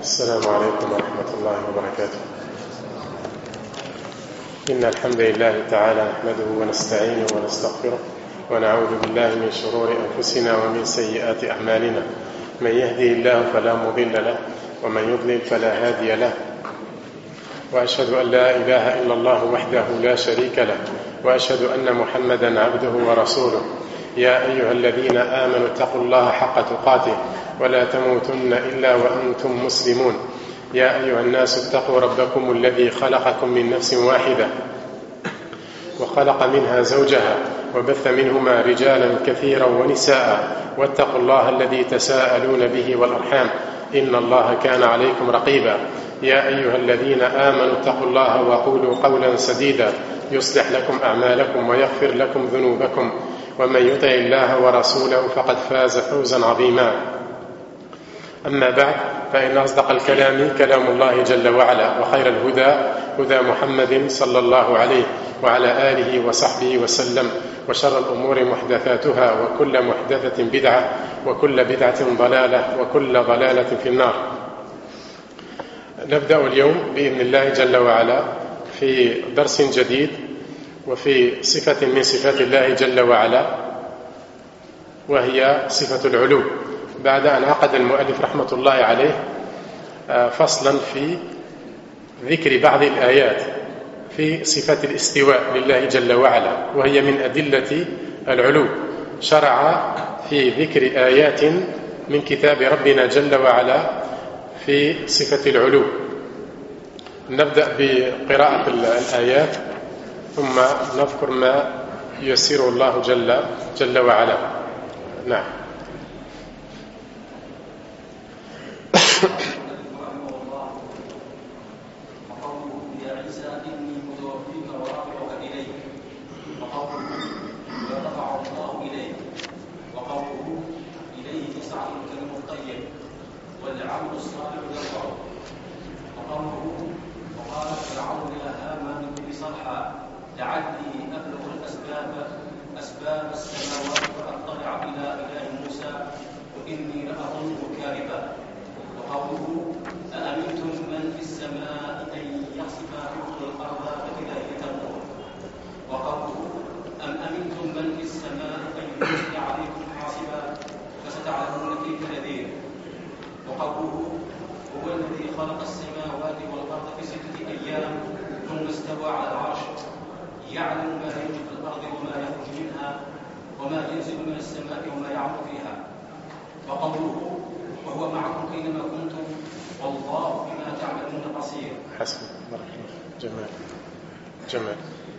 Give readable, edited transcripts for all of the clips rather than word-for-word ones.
السلام عليكم ورحمة الله وبركاته. إن الحمد لله تعالى نحمده ونستعينه ونستغفره ونعوذ بالله من شرور أنفسنا ومن سيئات أعمالنا. من يهدي الله فلا مضل له ومن يضلل فلا هادي له، وأشهد أن لا إله إلا الله وحده لا شريك له، وأشهد أن محمدا عبده ورسوله. يا أيها الذين آمنوا اتقوا الله حق تقاته ولا تموتن إلا وأنتم مسلمون. يا أيها الناس اتقوا ربكم الذي خلقكم من نفس واحدة وخلق منها زوجها وبث منهما رجالا كثيرا ونساء، واتقوا الله الذي تساءلون به والأرحام إن الله كان عليكم رقيبا. يا أيها الذين آمنوا اتقوا الله وقولوا قولا سديدا يصلح لكم أعمالكم ويغفر لكم ذنوبكم، ومن يطع الله ورسوله فقد فاز فوزا عظيما. أما بعد، فإن أصدق الكلام كلام الله جل وعلا، وخير الهدى هدى محمد صلى الله عليه وعلى آله وصحبه وسلم، وشر الأمور محدثاتها، وكل محدثة بدعة، وكل بدعة ضلالة، وكل ضلالة في النار. نبدأ اليوم بإذن الله جل وعلا في درس جديد وفي صفة من صفات الله جل وعلا، وهي صفة العلو، بعد أن عقد المؤلف رحمة الله عليه فصلا في ذكر بعض الآيات في صفة الاستواء لله جل وعلا، وهي من أدلة العلو. شرع في ذكر آيات من كتاب ربنا جل وعلا في صفة العلو. نبدأ بقراءة الآيات ثم نذكر ما ييسره الله جل وعلا. نعم. أسباب السماوات فأطلع إلى إله موسى وإني لأظنه كاذبا. وقوله أأمنتم من في السماء أن يخسف بكم الأرض فإذا هي تمور. وقوله أم أمنتم من في السماء أن يرسل عليكم حاصبا فستعلمون كيف نذير. وقوله هو الذي خلق السماوات والأرض في 6 أيام ثم استوى على العرش يعلم ما يلج في الأرض وما يخرج منها وما ينزل من السماء وما يعرج فيها. وقوله وهو معكم أينما كنتم والله بما تعملون بصير. حسن، بارك الله. جمال.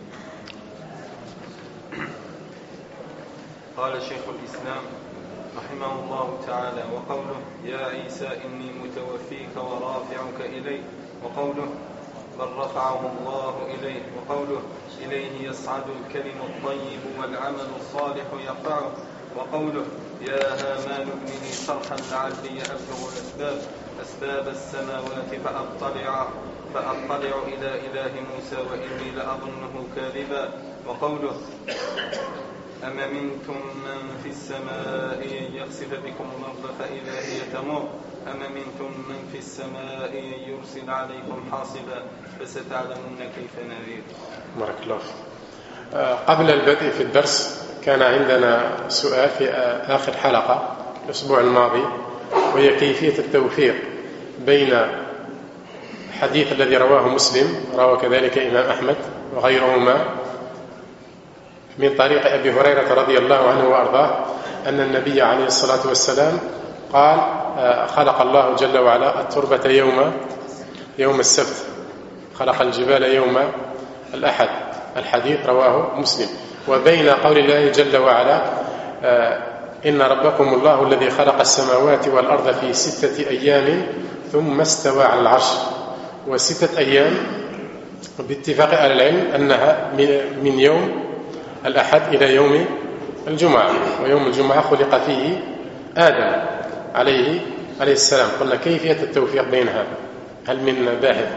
قال شيخ الإسلام رحمه الله تعالى: وقوله يا عيسى إني متوفيك ورافعك إلي. وقوله بل رفعه الله إليه. وقوله إليه يصعد الكلم الطيب والعمل الصالح يرفعه. وقوله يا هامان ابن لي صرحا لعلي أبلغ أسباب السماوات فأطلع إلى إله موسى وإني لأظنه كاذبا. وقوله أم منتم من في السماء أن يخسف بكم الأرض فإذا هي تمور. أم منتم من في السماء أن يرسل عليكم حاصبا فستعلمون كيف نذير. بارك الله. قبل البدء في الدرس كان عندنا سؤال في آخر حلقة الأسبوع الماضي، وهي كيفية التوفيق بين الحديث الذي رواه مسلم، رواه كذلك إمام أحمد وغيرهما من طريق أبي هريرة رضي الله عنه وأرضاه، أن النبي عليه الصلاة والسلام قال خلق الله جل وعلا التربة يوم السبت، خلق الجبال يوم الأحد. الحديث رواه مسلم. وبين قول الله جل وعلا إن ربكم الله الذي خلق السماوات والأرض في 6 أيام ثم استوى على العرش. و6 أيام باتفاق أهل العلم أنها من يوم الأحد إلى يوم الجمعة، ويوم الجمعة خلق فيه آدم عليه السلام. قلنا كيفية التوفيق بينها، هل من باحث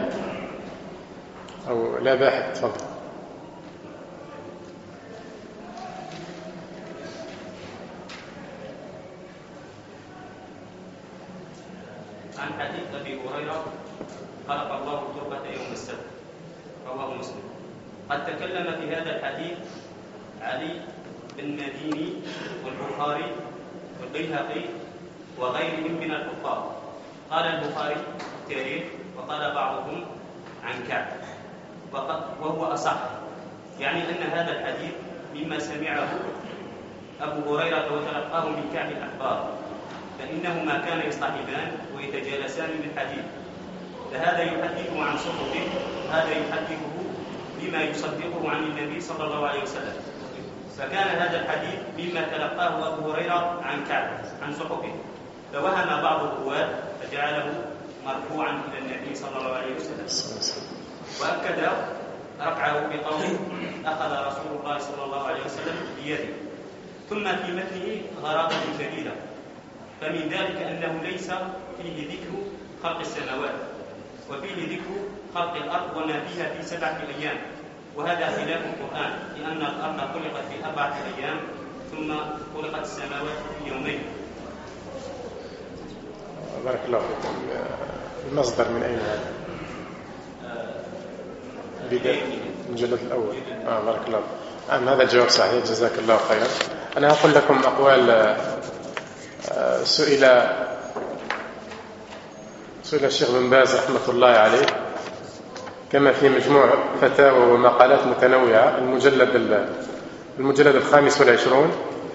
أو لا باحث؟ تفضل. عن حديث أبي هريرة خلق الله التربة يوم السبت، رواه مسلم. قد تكلم في هذا الحديث علي بن مديني والبخاري والبيهقي وغيرهم من الحفاظ. قال البخاري التاريخ، وقال بعضهم عن كعب، وهو أصح، يعني أن هذا الحديث مما سمعه أبو هريرة وتلقاه من كعب الأحبار، فإنهما كانا يصطحبان ويتجالسان بالحديث، فهذا يحدثه عن صحبه وهذا يحدثه بما يصدقه عن النبي صلى الله عليه وسلم. فكان هذا الحديث مما تلقاه أبو هريرة عن كعب عن صحبه، فوهم بعض الرواة فجعله مرفوعا إلى النبي صلى الله عليه وسلم، وأكد رفعه بقوله أخذ رسول الله صلى الله عليه وسلم بيده. ثم في متنه غرابة شديدة، فمن ذلك أنه ليس فيه ذكر خلق السماوات، وفيه ذكر خلق الأرض وما فيها في 7 أيام، وهذا خلاف القرآن، لأن الأرض خلقت في 4 أيام ثم خلقت السماوات في يومين. بارك الله فيكم. المصدر من أين هذا؟ بداية المجلد الأول. بارك الله. هذا الجواب صحيح، جزاك الله خيرا. أنا أقول لكم أقوال سئل الشيخ بن باز رحمة الله عليه كما في مجموع فتاوى ومقالات متنوعة، المجلد 25.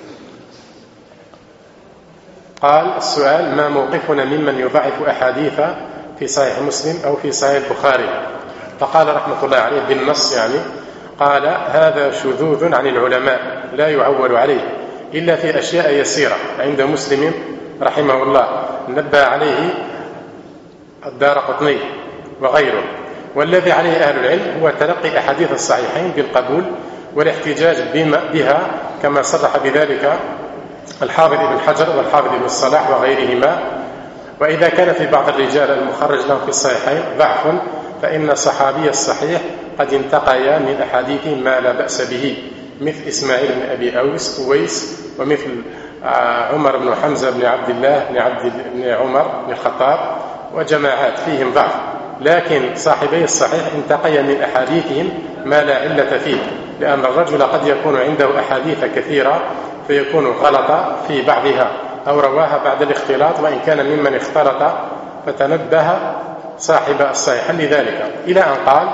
قال السؤال: ما موقفنا ممن يضعف أحاديث في صحيح مسلم أو في صحيح البخاري؟ فقال رحمة الله عليه بالنص، يعني قال: هذا شذوذ عن العلماء لا يعول عليه إلا في أشياء يسيرة عند مسلم رحمه الله، نبه عليه الدارقطني وغيره. والذي عليه أهل العلم هو تلقي أحاديث الصحيحين بالقبول والاحتجاج بها، كما صرح بذلك الحافظ ابن حجر والحافظ ابن الصلاح وغيرهما. وإذا كان في بعض الرجال المخرج لهم في الصحيحين ضعف، فإن صحابي الصحيح قد انتقيا من أحاديث ما لا بأس به، مثل إسماعيل بن أبي أويس، ومثل عمر بن حمزة بن عبد الله بن عمر بن الخطاب، وجماعات فيهم ضعف، لكن صاحبي الصحيح انتقيا من أحاديثهم ما لا علة فيه، لأن الرجل قد يكون عنده أحاديث كثيرة فيكون غلط في بعضها أو رواها بعد الاختلاط، وإن كان ممن اختلط فتنبه صاحب الصحيح لذلك، إلى أن قال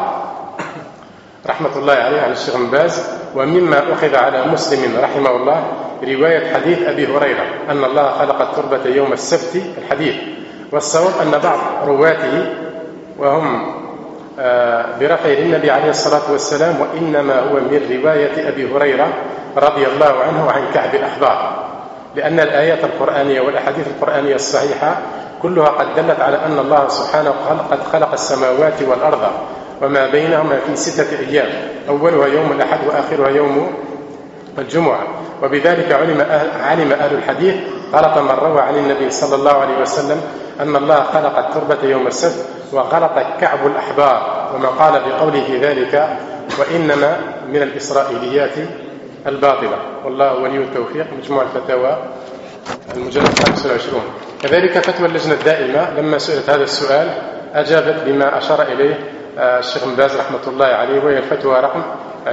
رحمة الله عليه عن الشيخ بن باز: ومما أخذ على مسلم رحمه الله رواية حديث أبي هريرة أن الله خلق التربة يوم السبت الحديث. والصواب أن بعض رواته وهم برفع للنبي عليه الصلاة والسلام، وإنما هو من رواية أبي هريرة رضي الله عنه عن كعب الأحبار، لأن الآيات القرآنية والأحاديث القرآنية الصحيحة كلها قد دلت على أن الله سبحانه قد خلق السماوات والأرض وما بينهما في 6 أيام، أولها يوم الأحد وآخرها يوم الجمعة. وبذلك علم أهل الحديث غلط من روى عن النبي صلى الله عليه وسلم أن الله خلق التربة يوم السبت، وغلط كعب الأحبار، وما قال بقوله في ذلك: وإنما من الإسرائيليات الباطلة. والله ولي التوفيق. مجموع الفتاوى المجلد 25. كذلك فتوى اللجنة الدائمة لما سئلت هذا السؤال أجابت بما أشار إليه الشيخ بن باز رحمة الله عليه، وهي الفتوى رقم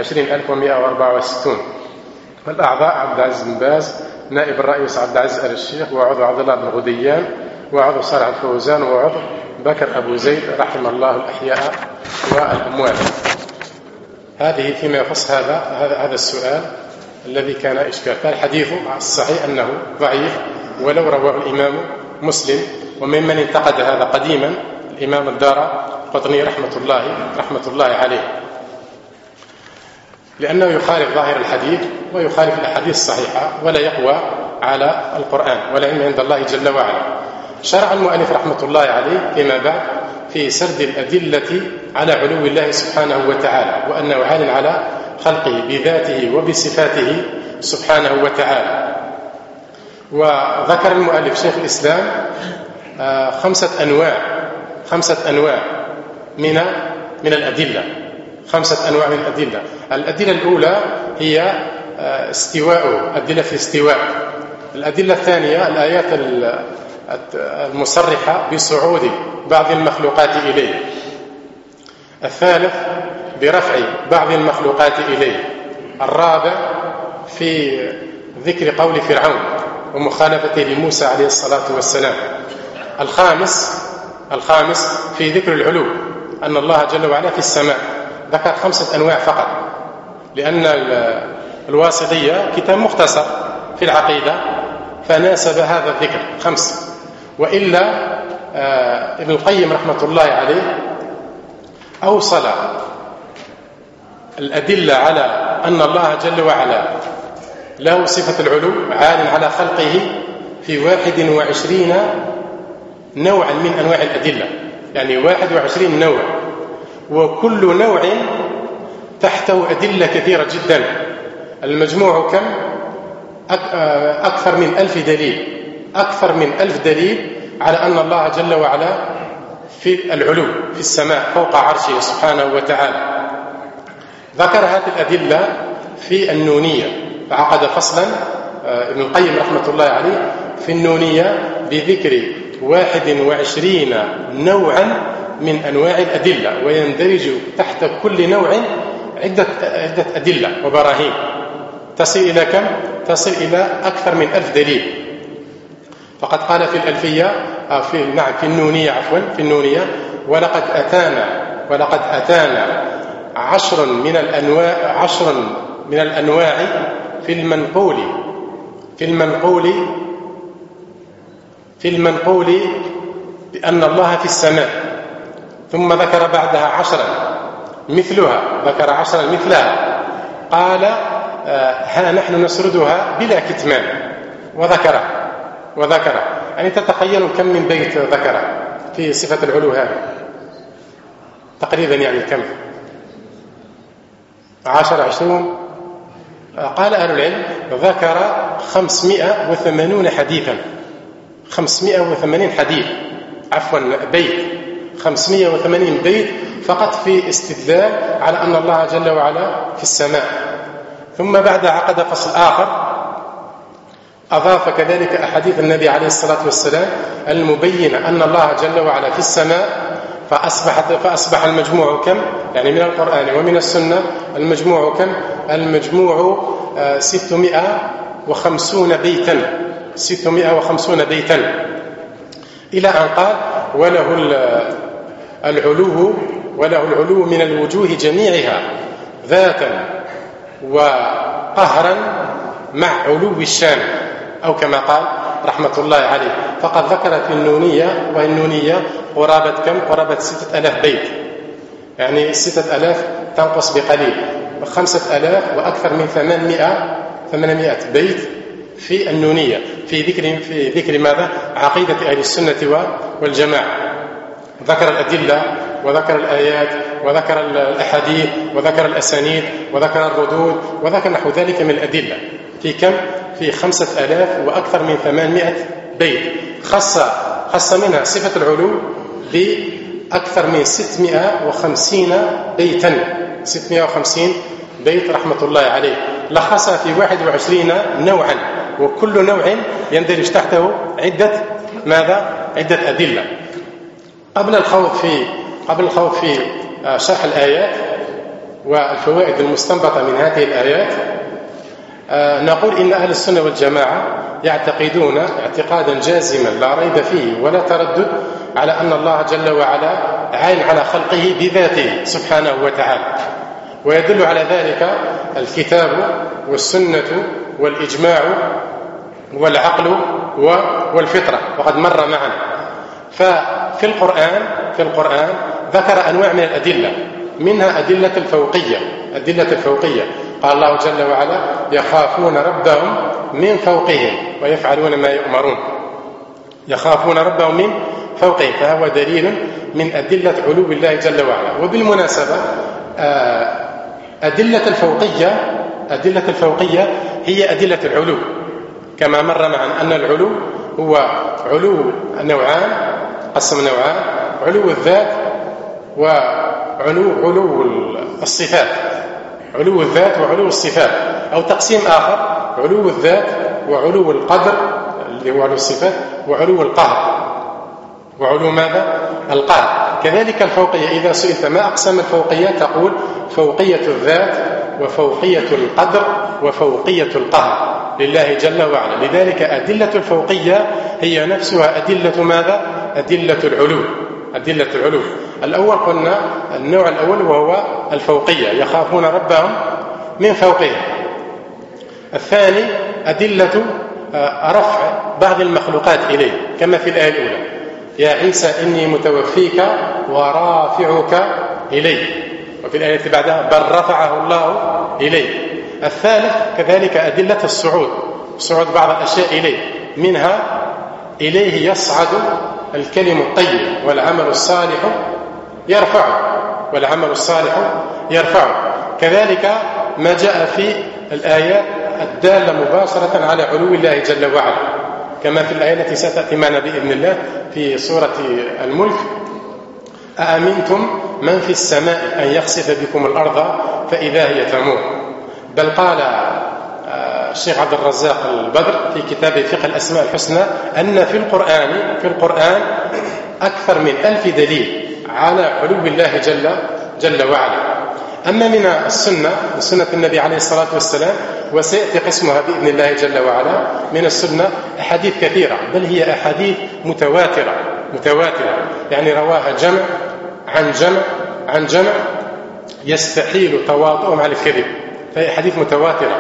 20164. والأعضاء: عبد العزيز بن باز، نائب الرئيس عبد العزيز آل الشيخ، وعضو عبد الله بن غديان، وعضو صالح الفوزان، وعضو بكر أبو زيد، رحم الله الأحياء والأموات. هذه فيما يخص هذا السؤال الذي كان إشكال. فالحديث الصحيح أنه ضعيف ولو رواه الإمام مسلم، وممن انتقد هذا قديما الإمام الدارقطني رحمة الله عليه، لأنه يخالف ظاهر الحديث ويخالف الأحاديث الصحيحة ولا يقوى على القرآن، والعلم عند الله جل وعلا. شرع المؤلف رحمة الله عليه فيما بعد في سرد الأدلة على علو الله سبحانه وتعالى، وأنه عال على خلقه بذاته وبصفاته سبحانه وتعالى. وذكر المؤلف شيخ الإسلام 5 أنواع من الأدلة، 5 أنواع من الأدلة. الأدلة الأولى هي استواء، أدلة في استواء. الأدلة الثانية الآيات المصرحة بصعود بعض المخلوقات إليه. الثالث برفع بعض المخلوقات إليه. الرابع في ذكر قول فرعون ومخالفته لموسى عليه الصلاة والسلام. الخامس في ذكر العلو، أن الله جل وعلا في السماء. ذكر 5 أنواع فقط، لأن الواسطية كتاب مختصر في العقيدة فناسب هذا الذكر 5. وإلا ابن القيم رحمة الله عليه أوصل الأدلة على أن الله جل وعلا له صفة العلو عال على خلقه في 21 نوعا من أنواع الأدلة، يعني 21 نوع، وكل نوع تحته أدلة كثيرة جدا. المجموع كم؟ أكثر من 1000 دليل، أكثر من 1000 دليل على أن الله جل وعلا في العلو في السماء فوق عرشه سبحانه وتعالى. ذكر هذه الأدلة في النونية، فعقد فصلا ابن القيم رحمة الله عليه في النونية بذكر 21 نوعا من أنواع الأدلة، ويندرج تحت كل نوع عدة أدلة وبراهين تصل إلى كم؟ تصل إلى أكثر من 1000 دليل. فقد قال في الألفية في النونية في النونية ولقد أتانا 10 من الأنواع في المنقول بأن الله في السماء. ثم ذكر بعدها 10 مثلها، ذكر 10 مثلها، قال ها نحن نسردها بلا كتمان، وذكر يعني تتخيلوا كم من بيت ذكر في صفة العلو هذا تقريبا، يعني كم؟ 10 20. قال أهل العلم ذكر 580 حديثا، 580 حديث، عفوا بيت، 580 بيت فقط في استدلال على أن الله جل وعلا في السماء. ثم بعد عقد فصل آخر أضاف كذلك أحاديث النبي عليه الصلاة والسلام المبينة أن الله جل وعلا في السماء، فأصبح المجموع كم؟ يعني من القرآن ومن السنة المجموع كم؟ المجموع 650 بيتا، 650 بيتا، إلى أن قال وله العلو من الوجوه جميعها ذاتا وقهرا مع علو الشان، أو كما قال رحمة الله عليه. فقد ذكر في النونية، والنونية قرابة كم؟ قرابة 6000 بيت، يعني 6000 تنقص بقليل، 5000 وأكثر من 800 بيت في النونية في ذكر ماذا؟ عقيدة أهل السنة والجماعة. ذكر الأدلة وذكر الآيات وذكر الأحاديث وذكر الأسانيد وذكر الردود وذكر نحو ذلك من الأدلة في كم؟ في 5000 وأكثر من 800 بيت. خص منها صفة العلو بأكثر من 650 بيتا، 650 بيت رحمة الله عليه، لخصها في 21 نوعا، وكل نوع يندرج تحته عدة أدلة. قبل الخوض في شرح الآيات والفوائد المستنبطة من هذه الآيات، نقول إن أهل السنة والجماعة يعتقدون اعتقادا جازما لا ريب فيه ولا تردد على أن الله جل وعلا عال على خلقه بذاته سبحانه وتعالى، ويدل على ذلك الكتاب والسنة والإجماع والعقل والفطرة، وقد مر معنا. ففي القرآن ذكر أنواع من الأدلة، منها أدلة الفوقية. قال الله جل وعلا يخافون ربهم من فوقهم ويفعلون ما يؤمرون، يخافون ربهم من فوقهم، فهو دليل من أدلة علو الله جل وعلا. وبالمناسبة أدلة الفوقية هي أدلة العلو، كما مر معنا أن العلو هو علو نوعان، قسم نوعان: علو الذات وعلو الصفات، علو الذات وعلو الصفات، أو تقسيم آخر: علو الذات وعلو القدر الذي هو علو الصفات، وعلو القهر، وعلو ماذا؟ القهر. كذلك الفوقية، إذا سئلت ما أقسام الفوقية تقول فوقية الذات وفوقية القدر وفوقية القهر لله جل وعلا. لذلك أدلة الفوقية هي نفسها أدلة ماذا؟ أدلة العلو. أدلة العلو الأول قلنا النوع الأول وهو الفوقية، يخافون ربهم من فوقهم. الثاني أدلة رفع بعض المخلوقات إليه، كما في الآية الأولى يا عيسى إني متوفيك ورافعك إليه، وفي الآية التي بعدها بل رفعه الله إليه. الثالث كذلك أدلة الصعود، صعود بعض الأشياء إليه، منها إليه يصعد الكلم الطيب والعمل الصالح يرفعه، والعمل الصالح يرفعه. كذلك ما جاء في الآيات الدالة مباشرة على علو الله جل وعلا، كما في الآية التي ستأتي معنا بإذن الله في سورة الملك أأمنتم من في السماء أن يخسف بكم الأرض فإذا هي تمور. بل قال الشيخ عبد الرزاق البدر في كتابه فقه الأسماء الحسنى أن في القرآن أكثر من 1000 دليل على علو الله جل وعلا. أما من السنة، من سنة النبي عليه الصلاة والسلام، وسيأتي قسمها بإذن الله جل وعلا، من السنة أحاديث كثيرة، بل هي أحاديث متواترة يعني رواها جمع عن جمع يستحيل تواطؤهم على الكذب، فهي أحاديث متواترة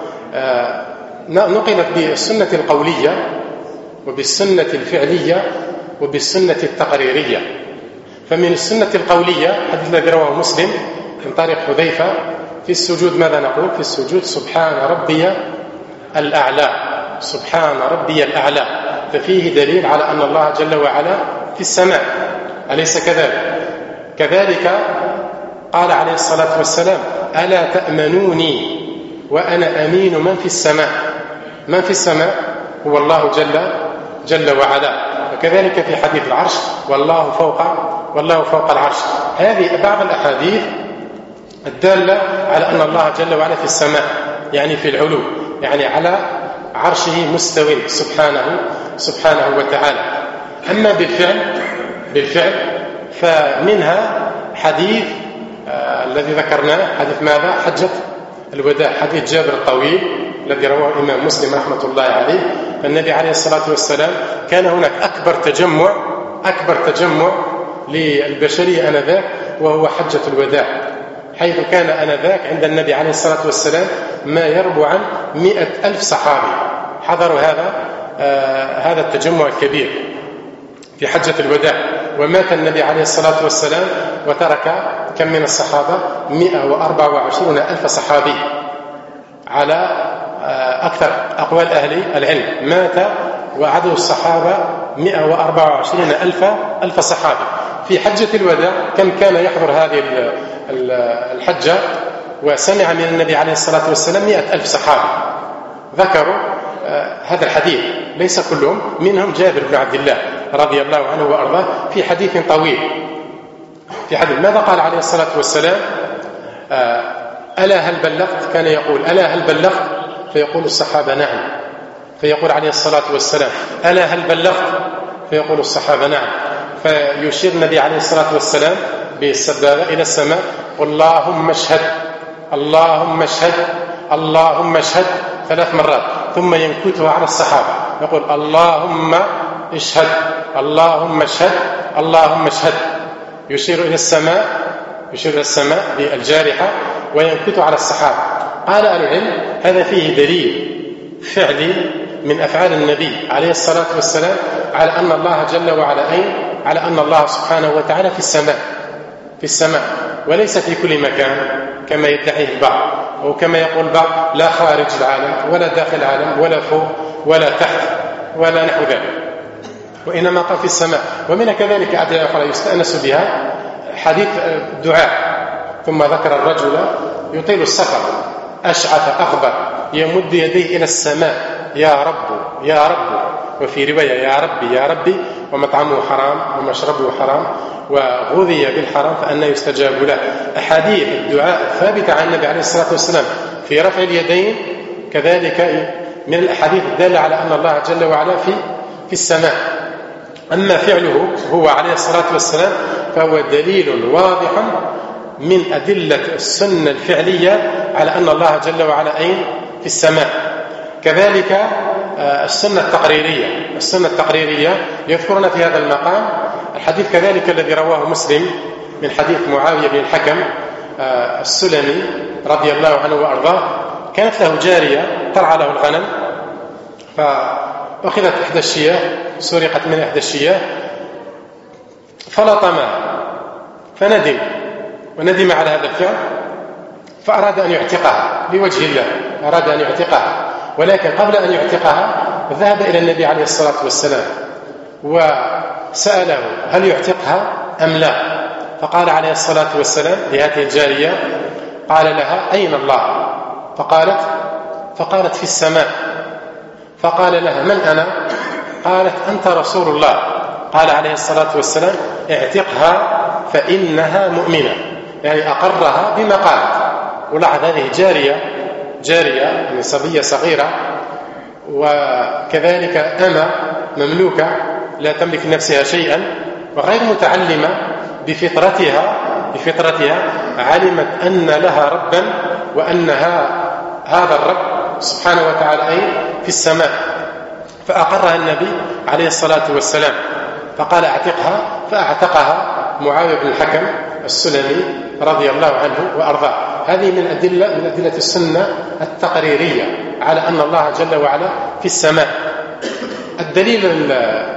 نقلت بالسنة القولية وبالسنة الفعلية وبالسنة التقريرية. فمن السنة القولية حديث الذي رواه مسلم من طريق حذيفة في السجود ماذا نقول؟ في السجود سبحان ربي الأعلى، سبحان ربي الأعلى، ففيه دليل على أن الله جل وعلا في السماء، أليس كذلك؟ كذلك قال عليه الصلاة والسلام ألا تأمنوني وأنا أمين من في السماء. من في السماء هو الله جل وعلا. وكذلك في حديث العرش والله فوق العرش. هذه بعض الأحاديث الدالة على أن الله جل وعلا في السماء، يعني في العلو، يعني على عرشه مستوٍ سبحانه وتعالى. أما بالفعل فمنها حديث الذي ذكرناه، حديث ماذا؟ حجة الوداع، حديث جابر الطويل الذي رواه الإمام مسلم رحمة الله عليه. فالنبي عليه الصلاة والسلام كان هناك أكبر تجمع للبشرية آنذاك، وهو حجة الوداع، حيث كان آنذاك عند النبي عليه الصلاة والسلام ما يربو عن 100,000 صحابي حضروا هذا التجمع الكبير في حجة الوداع. ومات النبي عليه الصلاة والسلام وترك كم من الصحابة؟ 124,000 صحابي على أكثر أقوال أهل العلم. مات وعدد الصحابة 124,000 صحابي في حجة الوداع. كم كان يحضر هذه الحجة وسمع من النبي عليه الصلاة والسلام 100,000 صحابي. ذكروا هذا الحديث، ليس كلهم، منهم جابر بن عبد الله رضي الله عنه وأرضاه في حديث طويل. في حديث ماذا قال عليه الصلاة والسلام؟ ألا هل بلغت؟ كان يقول ألا هل بلغت؟ فيقول الصحابة نعم، فيقول عليه الصلاة والسلام ألا هل بلغت؟ فيقول الصحابة نعم، فيشير النبي عليه الصلاة والسلام بالسبابة إلى السماء اللهم اشهد اللهم اشهد اللهم اشهد 3 مرات، ثم ينكتها على الصحابة يقول اللهم اشهد اللهم اشهد اللهم اشهد، يشير إلى السماء بالجارحة وينكت على الصحابة. قال أهل العلم هذا فيه دليل فعلي من أفعال النبي عليه الصلاة والسلام على أن الله جل وعلا على أن الله سبحانه وتعالى في السماء وليس في كل مكان كما يدعيه البعض، أو كما يقول البعض لا خارج العالم ولا داخل العالم ولا فوق ولا تحت ولا نحو ذلك، وإنما قال في السماء. ومن كذلك أدعية أخرى يستأنس بها حديث الدعاء. ثم ذكر الرجل يطيل السفر أشعث أغبر يمد يديه إلى السماء يا رب يا رب، وفي رواية يا ربي يا ربي، ومطعمه حرام ومشربه حرام وغذي بالحرام فأنى يستجاب له. أحاديث الدعاء ثابتة عن النبي عليه الصلاة والسلام في رفع اليدين كذلك من الأحاديث الدالة على أن الله جل وعلا في السماء. أما فعله هو عليه الصلاة والسلام فهو دليل واضح من أدلة السنة الفعلية على أن الله جل وعلا أين؟ في السماء. كذلك السنة التقريرية يذكرنا في هذا المقام الحديث كذلك الذي رواه مسلم من حديث معاوية بن الحكم السلمي رضي الله عنه وأرضاه. كانت له جارية ترعى له الغنم، فأخذت إحدى الشياه، سرقت من إحدى الشياه، فلطمها وندم على هذا الفعل، فأراد أن يعتقها لوجه الله، أراد أن يعتقها، ولكن قبل أن يعتقها ذهب إلى النبي عليه الصلاة والسلام وسأله هل يعتقها أم لا؟ فقال عليه الصلاة والسلام لهذه الجارية، قال لها أين الله؟ فقالت في السماء. فقال لها من أنا؟ قالت أنت رسول الله. قال عليه الصلاة والسلام اعتقها فإنها مؤمنة، يعني أقرها بما قالت. ولاحظ هذه جارية يعني صبية صغيرة، وكذلك أمة مملوكة لا تملك نفسها شيئا وغير متعلمة بفطرتها علمت أن لها ربا وأن هذا الرب سبحانه وتعالى أين؟ في السماء. فأقرها النبي عليه الصلاة والسلام فقال اعتقها، فاعتقها معاوية بن الحكم السلمي رضي الله عنه وأرضاه. هذه من أدلة السنة التقريرية على أن الله جل وعلا في السماء. الدليل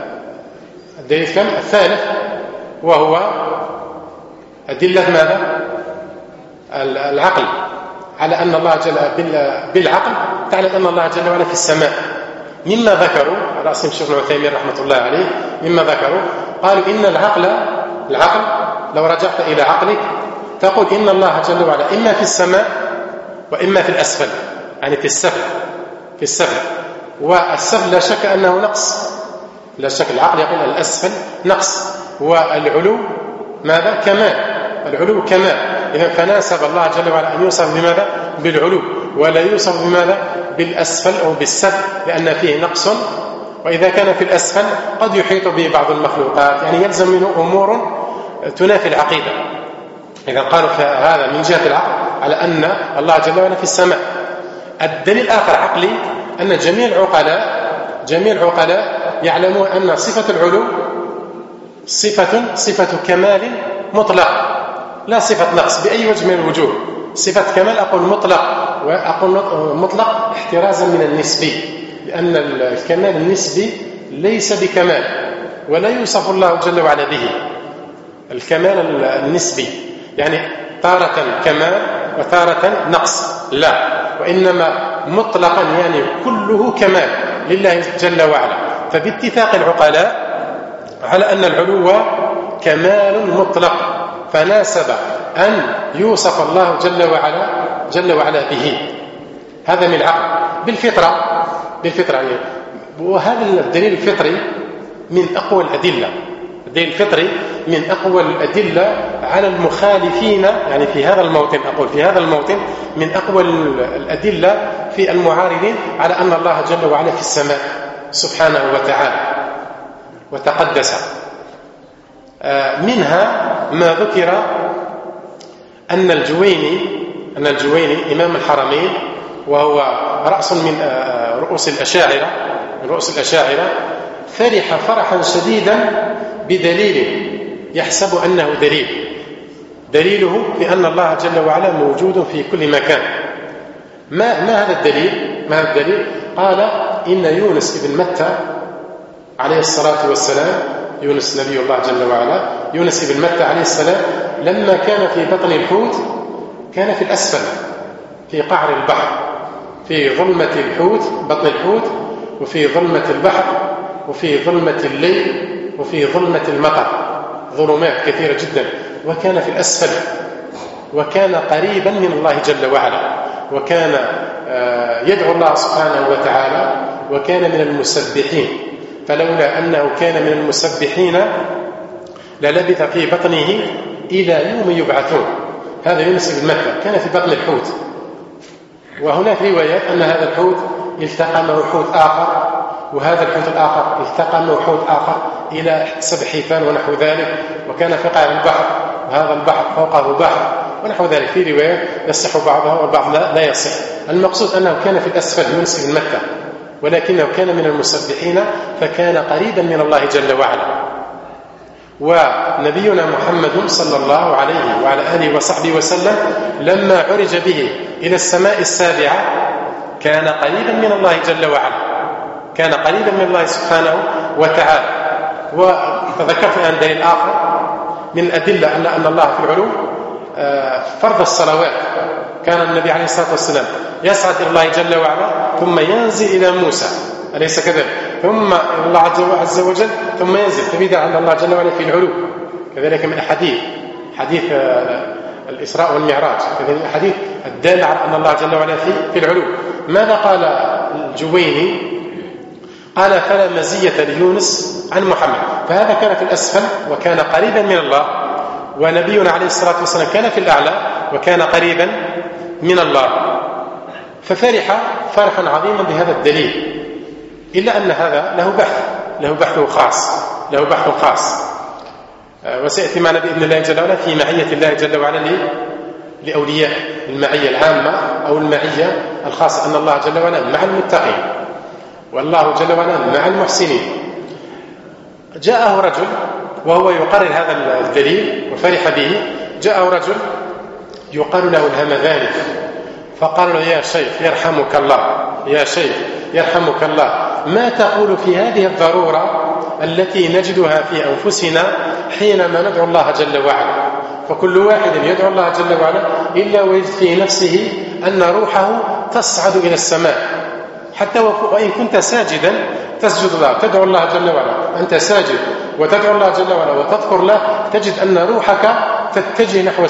الثالث وهو أدلة ماذا؟ العقل، على أن الله بالعقل تعلم أن الله جل وعلا في السماء. مما ذكروا على رأسهم الشيخ ابن عثيمين رحمة الله عليه، مما ذكروا قالوا إن العقل لو رجعت إلى عقلك تقول إن الله جل وعلا إما في السماء وإما في الأسفل، يعني في السفل. والسفل لا شك أنه نقص، لا شك العقل يقول الأسفل نقص، والعلو ماذا؟ كمال، العلو كمال. إذا فناسب الله جل وعلا أن يوصف بماذا؟ بالعلو، ولا يوصف بماذا؟ بالأسفل أو بالسفل، لأن فيه نقص. وإذا كان في الأسفل قد يحيط به بعض المخلوقات، يعني يلزم منه أمور تنافي العقيدة. إذا قالوا هذا من جهة العقل على أن الله جل وعلا في السماء. الدليل الآخر عقلي أن جميع العقلاء يعلمون أن صفة العلو صفة كمال مطلق، لا صفة نقص بأي وجه من الوجوه. صفة كمال أقول مطلق، وأقول مطلق احترازا من النسبي، لأن الكمال النسبي ليس بكمال ولا يوصف الله جل وعلا به. الكمال النسبي يعني تارة كمال وتارة نقص، لا، وإنما مطلقا يعني كله كمال لله جل وعلا. فباتفاق العقلاء على أن العلو كمال مطلق، فناسب أن يوصف الله جل وعلا به. هذا من العقل بالفطرة يعني. وهذا الدليل الفطري من أقوى الأدلة، الدليل الفطري من أقوى الأدلة على المخالفين، يعني في هذا الموطن من أقوى الأدلة في المعارضين على أن الله جل وعلا في السماء سبحانه وتعالى وتقدس. منها ما ذكر أن الجويني إمام الحرمين، وهو رأس من رؤوس الأشاعرة، فرح فرحا شديدا بدليل يحسب أنه دليله بأن الله جل وعلا موجود في كل مكان. ما هذا الدليل؟ قال إن يونس بن متى عليه الصلاة والسلام، يونس نبي الله جل وعلا، يونس بن متى عليه السلام لما كان في بطن الحوت كان في الأسفل في قعر البحر، في ظلمة الحوت، بطن الحوت، وفي ظلمة البحر، وفي ظلمة الليل، وفي ظلمة المطر، ظلمات كثيرة جدا، وكان في الأسفل، وكان قريبا من الله جل وعلا، وكان يدعو الله سبحانه وتعالى، وكان من المسبحين. فلولا أنه كان من المسبحين للبث في بطنه إلى يوم يبعثون. هذا يونس بن متى كان في بطن الحوت. وهناك روايات أن هذا الحوت التقى معه حوت آخر، وهذا الحوت الآخر التقى معه حوت آخر إلى 7 حيتان ونحو ذلك، وكان في قاع البحر، وهذا البحر فوقه بحر ونحو ذلك. في رواية يصح بعضها والبعض لا يصح. المقصود أنه كان في الأسفل من مكة، ولكنه كان من المسبحين، فكان قريبا من الله جل وعلا. ونبينا محمد صلى الله عليه وعلى آله وصحبه وسلم لما عرج به إلى السماء السابعة كان قريبا من الله جل وعلا، كان قريبا من الله سبحانه وتعالى. وتذكرت الآن دليل آخر من الأدلة أن الله في العلو فرض الصلوات. كان النبي عليه الصلاة والسلام يصعد إلى الله جل وعلا ثم ينزل إلى موسى، أليس كذلك؟ ثم الله عز وجل ثم ينزل، فبدأ عند الله جل وعلا في العلو. كذلك من حديث الإسراء والمعراج، كذلك الحديث الدال على أن الله جل وعلا في العلو. ماذا قال الجويني؟ قال فلا مزية ليونس عن محمد، فهذا كان في الأسفل وكان قريبا من الله، ونبينا عليه الصلاة والسلام كان في الأعلى وكان قريبا من الله. ففرح فرحا عظيما بهذا الدليل، إلا أن هذا له بحث خاص وسيأتي معنا بإذن الله جل وعلا في معية الله جل وعلا لأولياء، المعية العامة أو المعية الخاصة، أن الله جل وعلا مع المتقين والله جل وعلا مع المحسنين. جاءه رجل وهو يقرر هذا الدليل وفرح به، جاءه رجل يقال له الهمذاني، فقال له يا شيخ يرحمك الله، ما تقول في هذه الضرورة التي نجدها في أنفسنا حينما ندعو الله جل وعلا؟ فكل واحد يدعو الله جل وعلا إلا ويجد في نفسه أن روحه تصعد إلى السماء، حتى وإن كنت ساجدا تسجد الله، تدعو الله جل وعلا، أنت ساجد وتدعو الله جل وعلا وتذكر الله، تجد أن روحك تتجه نحو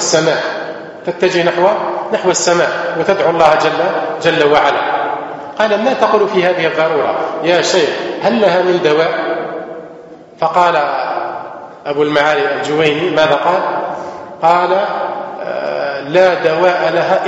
السماء وتدعو الله جل وعلا. قال ما تقول في هذه الضرورة يا شيخ، هل لها من دواء؟ فقال أبو المعالي الجويني ماذا قال؟ قال لا دواء لها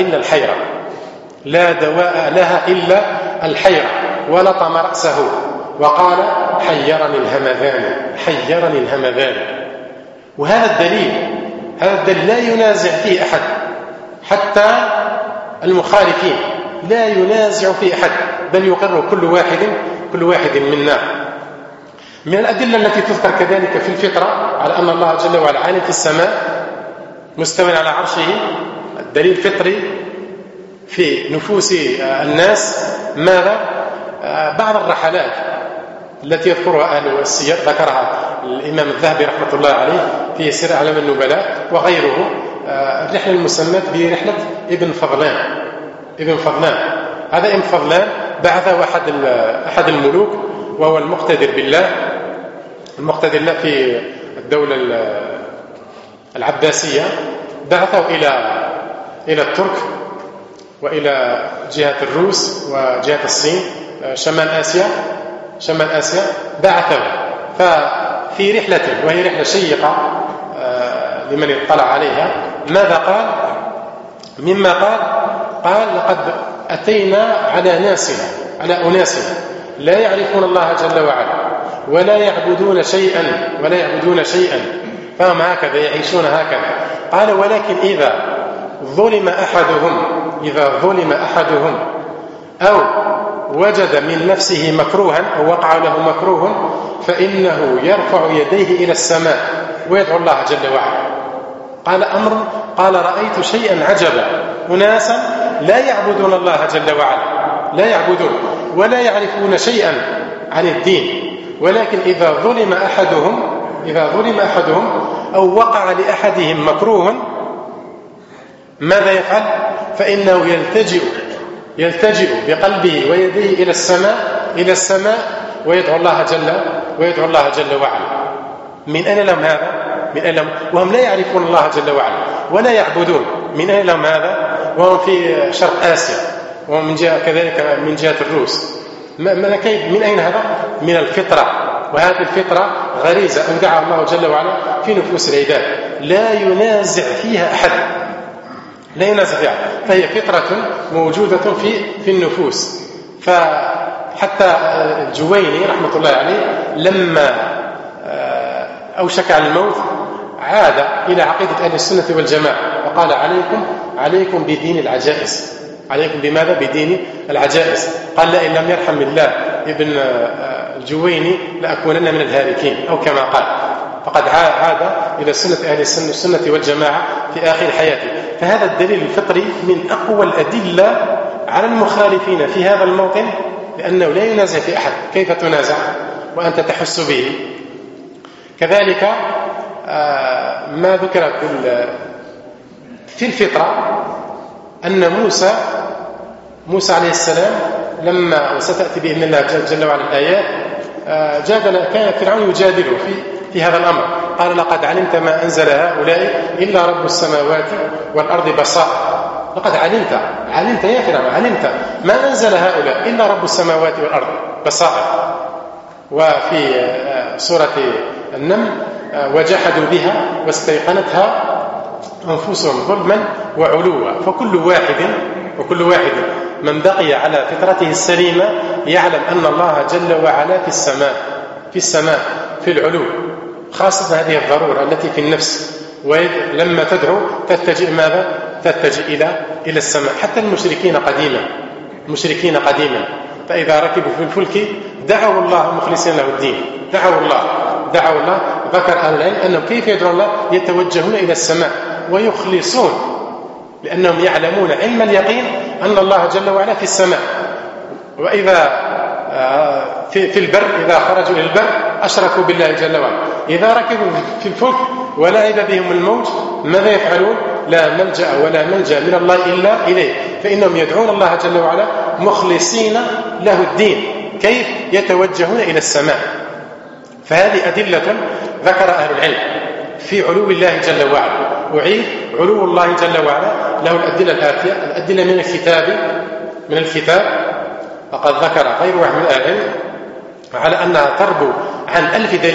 إلا الحيرة، ولطم رأسه وقال حيرني الهمذان. وهذا الدليل لا ينازع فيه أحد، حتى المخالفين لا ينازع فيه أحد، بل يقر كل واحد منا. من الأدلة التي تذكر كذلك في الفطرة على أن الله جل وعلا عالٍ في السماء مستوٍ على عرشه، الدليل الفطري في نفوس الناس. ماذا؟ بعض الرحلات التي يذكرها أهل السير، ذكرها الإمام الذهبي رحمة الله عليه في سير أعلام النبلاء وغيره، الرحلة المسمى برحلة ابن فضلان. هذا ابن فضلان بعثه أحد الملوك، وهو المقتدر بالله في الدولة العباسية، بعثه إلى الترك وإلى جهة الروس وجهة الصين، شمال آسيا بعثه. ففي رحلة وهي رحلة شيقة لمن اطلع عليها، ماذا قال؟ مما قال لقد أتينا على أناس لا يعرفون الله جل وعلا ولا يعبدون شيئا، فهم هكذا يعيشون هكذا. قال ولكن إذا ظلم أحدهم أو وجد من نفسه مكروها أو وقع له مكروه فإنه يرفع يديه إلى السماء ويدعو الله جل وعلا. قال رأيت شيئا عجبا، أناسا لا يعبدون الله جل وعلا، لا يعبدون ولا يعرفون شيئا عن الدين، ولكن إذا ظلم أحدهم أو وقع لأحدهم مكروه ماذا يفعل؟ فإنه يلتجئ بقلبه ويديه إلى السماء ويدعو الله جل وعلا. من أين لهم هذا؟ وهم لا يعرفون الله جل وعلا ولا يعبدون. من أين لهم هذا؟ وهم في شرق آسيا، وهم كذلك من جهة الروس. من أين هذا؟ من الفطرة، وهذه الفطرة غريزة أودعها الله جل وعلا في نفوس العباد، لا ينازع فيها أحد، فهي فطرة موجودة في النفوس. حتى الجويني رحمة الله عليه لما أوشك على الموت عاد إلى عقيدة أهل السنة والجماعة وقال عليكم بدين العجائز. عليكم بماذا؟ بدين العجائز. قال لا إن لم يرحم الله ابن الجويني لأكونن من الهالكين أو كما قال. فقد عاد إلى سنة أهل السنة والجماعة في آخر حياته. فهذا الدليل الفطري من أقوى الأدلة على المخالفين في هذا الموطن، لأنه لا ينازع في أحد. كيف تنازع وأنت تحس به؟ كذلك ما ذكر في الفطرة أن موسى عليه السلام لما وستأتي بإذن الله جل وعلا الآيات كان فرعون يجادله في هذا الأمر. قال لقد علمت ما أنزل هؤلاء إلا رب السماوات والأرض بصائر. لقد علمت يا فرعون، علمت ما أنزل هؤلاء إلا رب السماوات والأرض بصائر. وفي سورة النمل وجحدوا بها واستيقنتها أنفسهم ظلما وعلوا. وكل واحد من بقي على فطرته السليمة يعلم أن الله جل وعلا في السماء في العلو، خاصة هذه الضرورة التي في النفس. ولما تدعو تتجه ماذا؟ تتجه إلى السماء. حتى المشركين قديما فإذا ركبوا في الفلك دعوا الله مخلصين له الدين. دعوا الله. ذكر أهل العلم أنهم كيف يدعون الله؟ يتوجهون إلى السماء ويخلصون، لأنهم يعلمون علم اليقين أن الله جل وعلا في السماء. وإذا في البر إذا خرجوا إلى البر أشركوا بالله جل وعلا. إذا ركبوا في الفلك ولعب بهم الموج ماذا يفعلون؟ لا ملجأ ولا منجا من الله إلا إليه. فإنهم يدعون الله جل وعلا مخلصين له الدين. كيف؟ يتوجهون إلى السماء. فهذه أدلة ذكر أهل العلم في علو الله جل وعلا. أعيد علو الله جل وعلا له الأدلة الآتية. الأدلة من الكتاب فقد ذكر غير واحد من أهل العلم على أنها تربو عن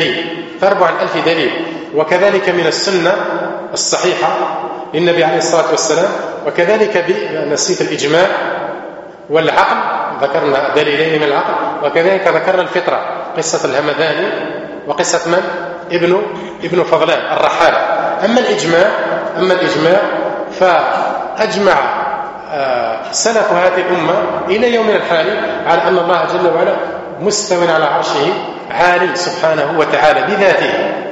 1000 دليل. وكذلك من السنة الصحيحة للنبي عليه الصلاة والسلام. وكذلك بنسيت الإجماع والعقل، ذكرنا دليلين من العقل. وكذلك ذكرنا الفطرة، قصة الهمداني وقصة من؟ ابن فضلان الرحال. أما الإجماع فأجمع سلف هذه الأمة إلى يومنا الحالي على أن الله جل وعلا مستو على عرشه عالٍ سبحانه وتعالى بذاته.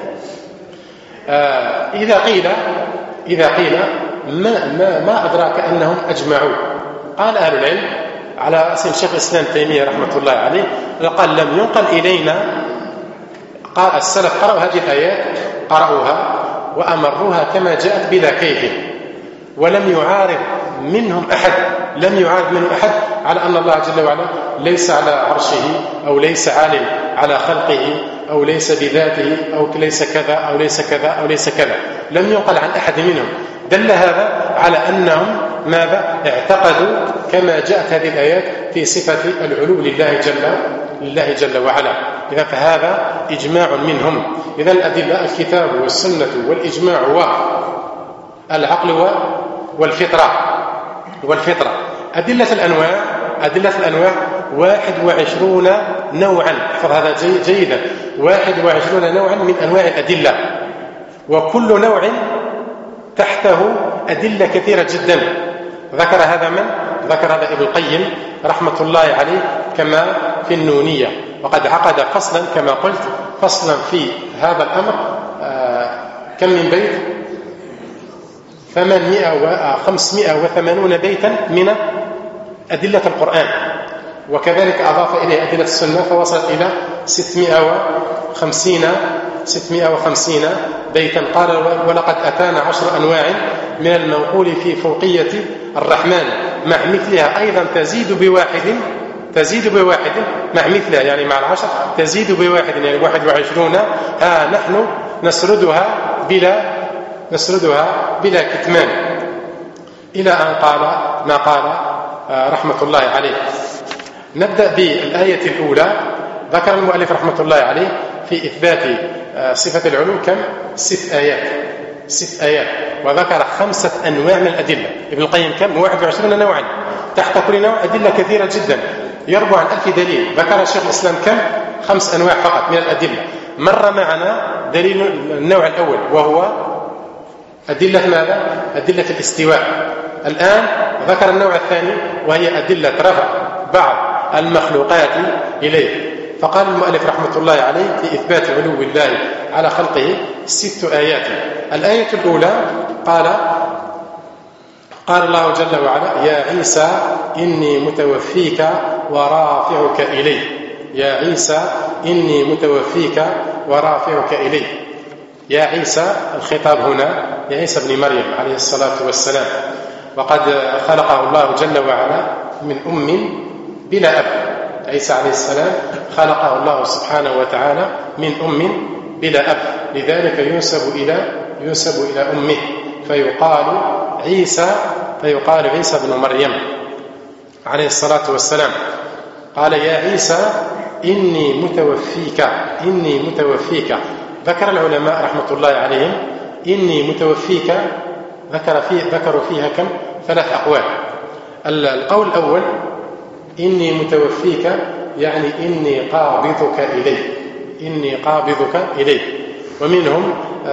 إذا قيل ما أدراك أنهم أجمعوا؟ قال أهل العلم على رأسهم شيخ الإسلام تيمية رحمة الله عليه قال لم ينقل إلينا. قال السلف قرأوا هذه الآيات، قرأوها وأمروها كما جاءت بلا كيف، ولم يعارض منهم أحد على أن الله جل وعلا ليس على عرشه أو ليس عالٍ على خلقه أو ليس بذاته أو ليس كذا أو ليس كذا أو ليس كذا. لم ينقل عن أحد منهم. دل هذا على أنهم ماذا؟ اعتقدوا كما جاءت هذه الآيات في صفة العلو لله جل وعلا. إذا فهذا إجماع منهم. إذا الأدلة الكتاب والسنة والإجماع والعقل والفطرة. أدلة الأنواع 21 نوعا. احفظ هذا جيدا. 21 نوعا من أنواع الأدلة، وكل نوع تحته أدلة كثيرة جدا. ذكر هذا ابن القيم رحمة الله عليه كما في النونية. وقد عقد فصلا كما قلت فصلا في هذا الأمر كم من بيت؟ 580 بيتا من أدلة القرآن. وكذلك أضاف إليه أدلة السنة فوصلت إلى 650 بيتا. قال ولقد أتانا 10 أنواع من المنقول في فوقية الرحمن مع مثلها أيضا تزيد بواحد مع مثلها، يعني مع 10 تزيد بواحد، يعني 21. ها نحن نسردها بلا كتمان، إلى أن قال ما قال رحمة الله عليه. نبدأ بالآية الأولى. ذكر المؤلف رحمة الله عليه في إثبات صفة العلو كم؟ 6 آيات، وذكر 5 أنواع من الأدلة. ابن القيم كم؟ 21 نوعا. تحت كل نوع أدلة كثيرة جدا. يربو عن 1000 دليل. ذكر شيخ الإسلام كم؟ 5 أنواع فقط من الأدلة. مر معنا دليل النوع الأول وهو أدلة ماذا؟ أدلة الاستواء. الآن ذكر النوع الثاني وهي أدلة رفع بعض المخلوقات إليه. فقال المؤلف رحمة الله عليه في إثبات علو الله على خلقه 6 آيات. الآية الأولى قال الله جل وعلا: يا عيسى إني متوفيك ورافعك إلي. يا عيسى إني متوفيك ورافعك إلي. يا عيسى، الخطاب هنا يا عيسى بن مريم عليه الصلاة والسلام، وقد خلقه الله جل وعلا من أم بلا أب. عيسى عليه السلام خلقه الله سبحانه وتعالى من أم بلا أب، لذلك ينسب إلى أمه، فيقال عيسى بن مريم عليه الصلاة والسلام. قال: يا عيسى إني متوفيك. ذكر العلماء رحمة الله عليهم إني متوفيك، ذكروا فيها كم؟ 3 أقوال. القول الأول: إني متوفيك يعني إني قابضك إلي. ومنهم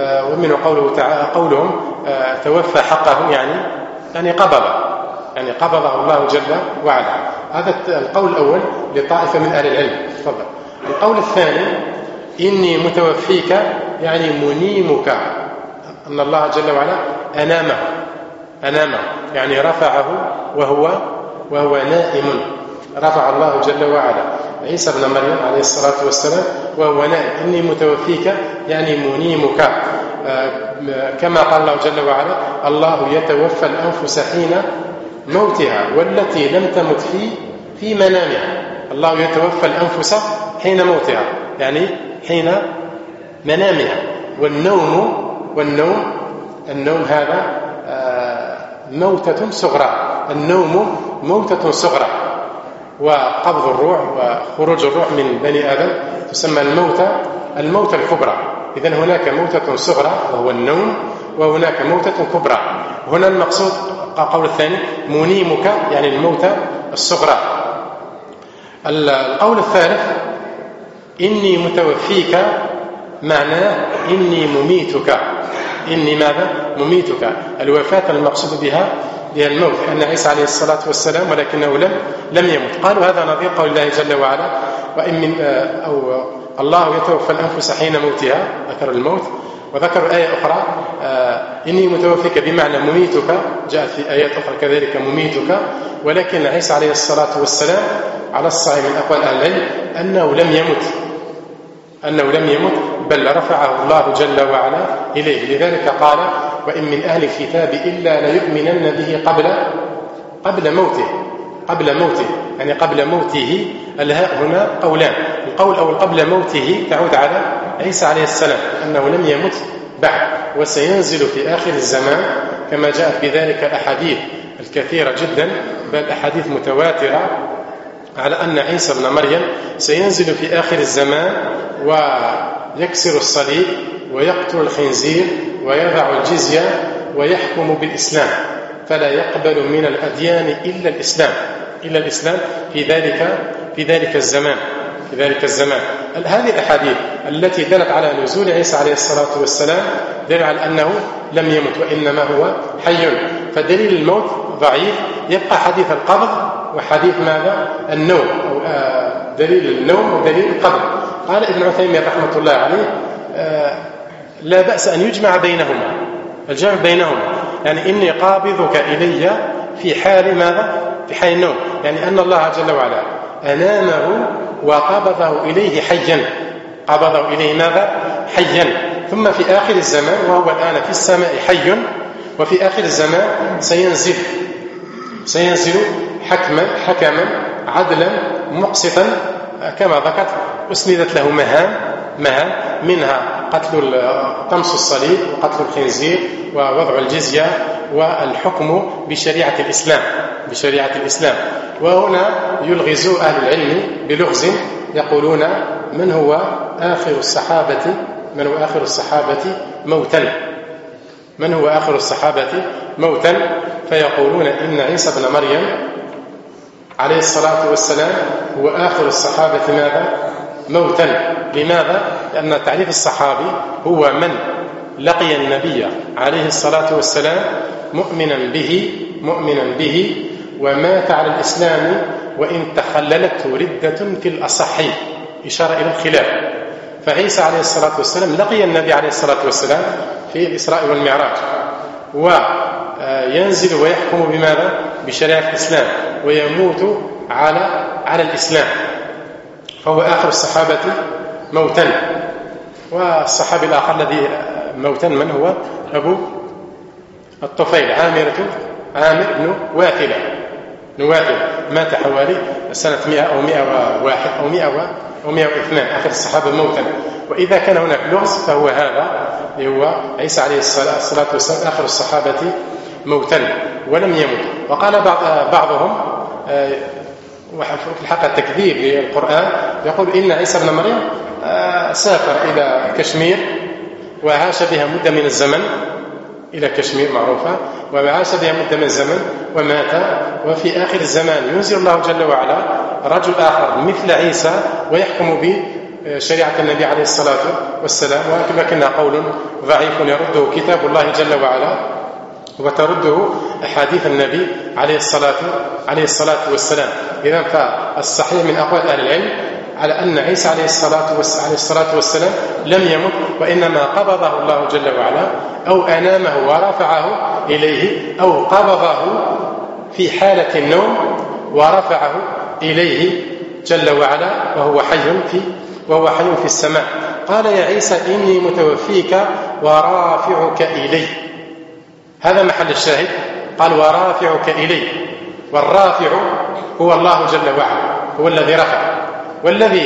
قولهم توفى حقه يعني قبضه الله جل وعلا. هذا القول الأول لطائفة من أهل العلم. تفضل. القول الثاني: إني متوفيك يعني منيمك، أن الله جل وعلا أنامه يعني رفعه وهو نائم. رفع الله جل وعلا عيسى بن مريم عليه الصلاة والسلام وهو نائم. إني متوفيك يعني منيمك، كما قال الله جل وعلا: الله يتوفى الأنفس حين موتها والتي لم تمت في منامها. الله يتوفى الأنفس حين موتها يعني حين منامها. والنوم هذا موتة صغرى. النوم موتة صغرى، وقبض الروح وخروج الروح من بني آدم تسمى الموتة الكبرى. إذن هناك موتة صغرى وهو النوم، وهناك موتة كبرى. هنا المقصود القول الثاني منيمك يعني الموتة الصغرى. القول الثالث: إني متوفيك معناه إني مميتك. إني ماذا؟ مميتك. الوفاة المقصود بها الموت، لأن عيسى عليه الصلاة والسلام ولكنه لم يمت. قالوا هذا نظير قول الله جل وعلا: أو الله يتوفى الأنفس حين موتها، ذكر الموت. وذكروا آية أخرى إني متوفيك بمعنى مميتك، جاءت في آيات أخرى كذلك مميتك. ولكن عيسى عليه الصلاة والسلام على الصحيح من أقوال أهل العلم أنه لم يمت بل رفعه الله جل وعلا إليه. لذلك قال: وإن من أهل الكتاب إلا ليؤمنن به قبل موته يعني قبل موته. الهاء هنا قولان. القول الأول قبل موته تعود على عيسى عليه السلام أنه لم يمت بعد، وسينزل في آخر الزمان كما جاءت بذلك الأحاديث الكثيرة جدا، بل أحاديث متواترة على أن عيسى بن مريم سينزل في آخر الزمان ويكسر الصليب ويقتل الخنزير ويضع الجزية ويحكم بالإسلام، فلا يقبل من الأديان إلا الإسلام في ذلك الزمان. هذه الأحاديث التي دلت على نزول عيسى عليه الصلاة والسلام دلت على أنه لم يمت وإنما هو حي. فدليل الموت ضعيف، يبقى حديث القبض وحديث ماذا؟ النوم، أو دليل النوم ودليل القبض. قال ابن عثيمين رحمة الله عليه: لا بأس أن يجمع بينهما، الجمع بينهما يعني إني قابضك إلي في حال ماذا؟ في حال النوم، يعني أن الله جل وعلا أنامه وقبضه إليه حيا. قبضه إليه ماذا؟ حيا. ثم في آخر الزمان وهو الآن في السماء حي، وفي آخر الزمان سينزل حكما عدلا مقسطا كما ذكرت. أسندت له مهام منها طمس الصليب وقتل الخنزير ووضع الجزية والحكم بشريعة الإسلام. وهنا يلغز أهل العلم بلغز، يقولون: من هو آخر الصحابة موتا؟ فيقولون إن عيسى بن مريم عليه الصلاة والسلام هو آخر الصحابة ماذا؟ موتا. لماذا؟ لأن تعريف الصحابي هو من لقي النبي عليه الصلاة والسلام مؤمنا به ومات على الإسلام وإن تخللته ردة في الأصح، إشارة إلى الخلاف. فعيسى عليه الصلاة والسلام لقي النبي عليه الصلاة والسلام في الإسراء والمعراج، وينزل ويحكم بماذا؟ بشريعة الإسلام، ويموت على الإسلام، فهو آخر الصحابة موتا. والصحابي الآخر الذي موتا من هو؟ أبو الطفيل عامر بن واثلة، مات حوالي سنة 100 أو 101 أو 102، آخر الصحابة موتا. وإذا كان هناك لغز فهو هذا، هو عيسى عليه الصلاة والسلام آخر الصحابة موتا ولم يمت. وقال بعضهم وفي الحقيقة تكذيب للقرآن، يقول إن عيسى بن مريم سافر إلى كشمير وعاش بها مدة من الزمن، إلى كشمير معروفة، وعاش بها مدة من الزمن ومات، وفي آخر الزمان ينزل الله جل وعلا رجل آخر مثل عيسى ويحكم بشريعة النبي عليه الصلاة والسلام. ولكنه قول ضعيف يرده كتاب الله جل وعلا وترده أحاديث النبي عليه الصلاة والسلام. إذن فالصحيح من أقوال أهل العلم على أن عيسى عليه الصلاة والسلام لم يمت، وإنما قبضه الله جل وعلا، أو أنامه ورفعه إليه، أو قبضه في حالة النوم ورفعه إليه جل وعلا وهو حي في السماء. قال يا عيسى إني متوفيك ورافعك إلي، هذا محل الشاهد. قال ورافعك إلي، والرافع هو الله جل وعلا، هو الذي رفع، والذي